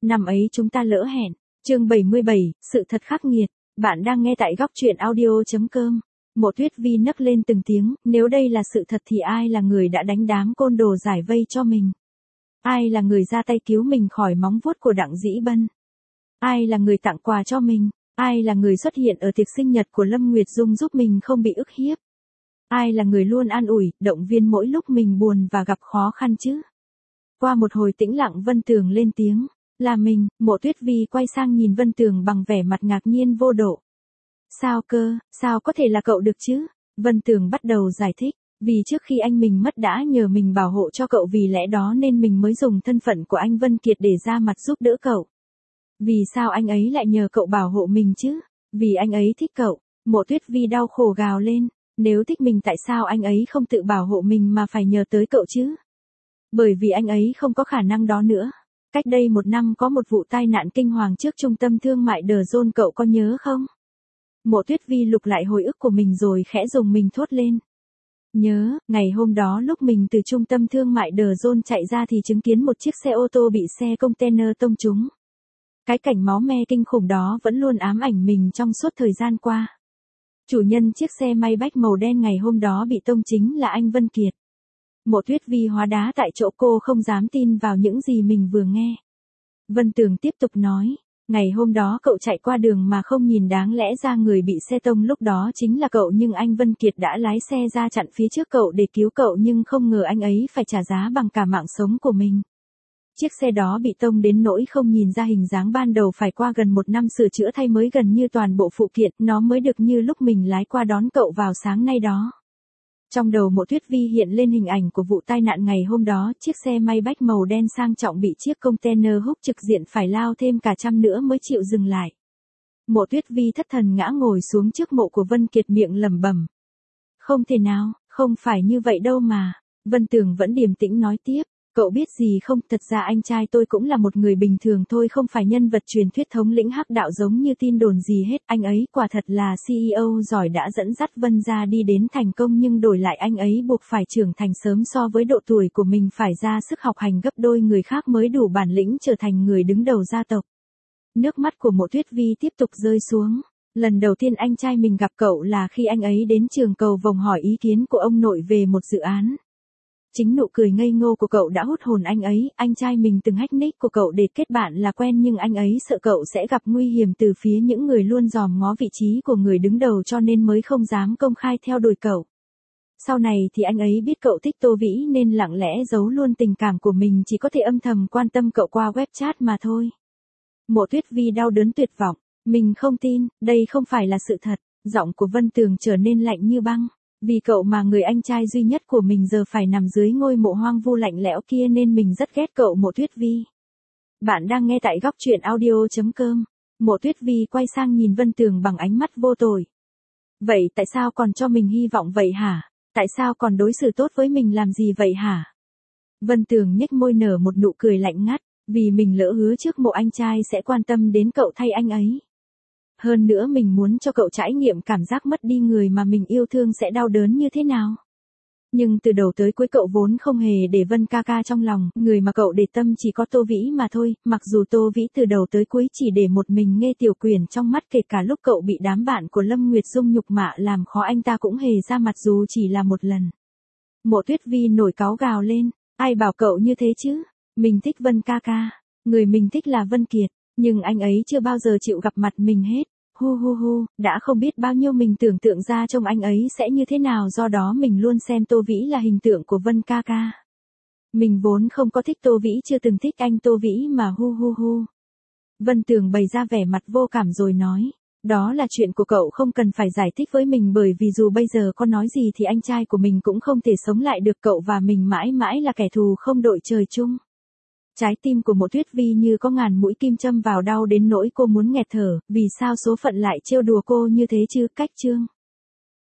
năm ấy chúng ta lỡ hẹn. Chương 77, sự thật khắc nghiệt. Bạn đang nghe tại góc truyện audio.com. Mộ Tuyết Vi nấc lên từng tiếng, nếu đây là sự thật thì ai là người đã đánh đám côn đồ giải vây cho mình? Ai là người ra tay cứu mình khỏi móng vuốt của Đặng Dĩ Bân? Ai là người tặng quà cho mình? Ai là người xuất hiện ở tiệc sinh nhật của Lâm Nguyệt Dung giúp mình không bị ức hiếp? Ai là người luôn an ủi, động viên mỗi lúc mình buồn và gặp khó khăn chứ? Qua một hồi tĩnh lặng Vân Tường lên tiếng, là mình. Mộ Tuyết Vi quay sang nhìn Vân Tường bằng vẻ mặt ngạc nhiên vô độ. Sao cơ, sao có thể là cậu được chứ? Vân Tường bắt đầu giải thích, vì trước khi anh mình mất đã nhờ mình bảo hộ cho cậu, vì lẽ đó nên mình mới dùng thân phận của anh Vân Kiệt để ra mặt giúp đỡ cậu. Vì sao anh ấy lại nhờ cậu bảo hộ mình chứ? Vì anh ấy thích cậu. Mộ Tuyết Vi đau khổ gào lên, nếu thích mình tại sao anh ấy không tự bảo hộ mình mà phải nhờ tới cậu chứ? Bởi vì anh ấy không có khả năng đó nữa. Cách đây 1 năm có một vụ tai nạn kinh hoàng trước trung tâm thương mại The Zone, cậu có nhớ không? Mộ Tuyết Vi lục lại hồi ức của mình rồi khẽ dùng mình thốt lên. Nhớ, ngày hôm đó lúc mình từ trung tâm thương mại The Zone chạy ra thì chứng kiến một chiếc xe ô tô bị xe container tông trúng. Cái cảnh máu me kinh khủng đó vẫn luôn ám ảnh mình trong suốt thời gian qua. Chủ nhân chiếc xe Maybach màu đen ngày hôm đó bị tông chính là anh Vân Kiệt. Mộ Tuyết Vi hóa đá tại chỗ, cô không dám tin vào những gì mình vừa nghe. Vân Tường tiếp tục nói, ngày hôm đó cậu chạy qua đường mà không nhìn, đáng lẽ ra người bị xe tông lúc đó chính là cậu, nhưng anh Vân Kiệt đã lái xe ra chặn phía trước cậu để cứu cậu, nhưng không ngờ anh ấy phải trả giá bằng cả mạng sống của mình. Chiếc xe đó bị tông đến nỗi không nhìn ra hình dáng ban đầu, phải qua gần 1 năm sửa chữa thay mới gần như toàn bộ phụ kiện, nó mới được như lúc mình lái qua đón cậu vào sáng nay đó. Trong đầu Mộ Tuyết Vi hiện lên hình ảnh của vụ tai nạn ngày hôm đó, chiếc xe Maybach màu đen sang trọng bị chiếc container húc trực diện, phải lao thêm cả trăm nữa mới chịu dừng lại. Mộ Tuyết Vi thất thần ngã ngồi xuống trước mộ của Vân Kiệt, miệng lẩm bẩm. Không thể nào, không phải như vậy đâu mà. Vân Tường vẫn điềm tĩnh nói tiếp. Cậu biết gì không, thật ra anh trai tôi cũng là một người bình thường thôi, không phải nhân vật truyền thuyết thống lĩnh hắc đạo giống như tin đồn gì hết. Anh ấy quả thật là CEO giỏi, đã dẫn dắt Vân gia đi đến thành công, nhưng đổi lại anh ấy buộc phải trưởng thành sớm so với độ tuổi của mình, phải ra sức học hành gấp đôi người khác mới đủ bản lĩnh trở thành người đứng đầu gia tộc. Nước mắt của Mộ Tuyết Vi tiếp tục rơi xuống. Lần đầu tiên anh trai mình gặp cậu là khi anh ấy đến trường Cầu Vồng hỏi ý kiến của ông nội về một dự án. Chính nụ cười ngây ngô của cậu đã hút hồn anh ấy. Anh trai mình từng hack nick của cậu để kết bạn là quen, nhưng anh ấy sợ cậu sẽ gặp nguy hiểm từ phía những người luôn dòm ngó vị trí của người đứng đầu, cho nên mới không dám công khai theo đuổi cậu. Sau này thì anh ấy biết cậu thích Tô Vĩ nên lặng lẽ giấu luôn tình cảm của mình, chỉ có thể âm thầm quan tâm cậu qua web chat mà thôi. Mộ Tuyết Vi đau đớn tuyệt vọng. Mình không tin, đây không phải là sự thật. Giọng của Vân Tường trở nên lạnh như băng. Vì cậu mà người anh trai duy nhất của mình giờ phải nằm dưới ngôi mộ hoang vu lạnh lẽo kia, nên mình rất ghét cậu. Mộ Tuyết Vi. Bạn đang nghe tại góc truyện audio.com. Mộ Tuyết Vi quay sang nhìn Vân Tường bằng ánh mắt vô tội. Vậy tại sao còn cho mình hy vọng vậy hả? Tại sao còn đối xử tốt với mình làm gì vậy hả? Vân Tường nhếch môi nở một nụ cười lạnh ngắt, vì mình lỡ hứa trước mộ anh trai sẽ quan tâm đến cậu thay anh ấy. Hơn nữa mình muốn cho cậu trải nghiệm cảm giác mất đi người mà mình yêu thương sẽ đau đớn như thế nào. Nhưng từ đầu tới cuối cậu vốn không hề để Vân ca ca trong lòng, người mà cậu để tâm chỉ có Tô Vĩ mà thôi, mặc dù Tô Vĩ từ đầu tới cuối chỉ để một mình Nghe Tiểu Quyển trong mắt, kể cả lúc cậu bị đám bạn của Lâm Nguyệt Dung nhục mạ làm khó anh ta cũng hề ra mặt dù chỉ là một lần. Mộ Tuyết Vi nổi cáu gào lên, ai bảo cậu như thế chứ? Mình thích Vân ca ca, người mình thích là Vân Kiệt, nhưng anh ấy chưa bao giờ chịu gặp mặt mình hết. Hu hu hu, đã không biết bao nhiêu mình tưởng tượng ra trông anh ấy sẽ như thế nào, do đó mình luôn xem Tô Vĩ là hình tượng của Vân ca ca. Mình vốn không có thích Tô Vĩ, chưa từng thích anh Tô Vĩ mà hu hu hu. Vân Tường bày ra vẻ mặt vô cảm rồi nói, đó là chuyện của cậu, không cần phải giải thích với mình, bởi vì dù bây giờ có nói gì thì anh trai của mình cũng không thể sống lại được, cậu và mình mãi mãi là kẻ thù không đội trời chung. Trái tim của Mộ Tuyết Vi như có ngàn mũi kim châm vào, đau đến nỗi cô muốn nghẹt thở. Vì sao số phận lại trêu đùa cô như thế chứ? Cách chương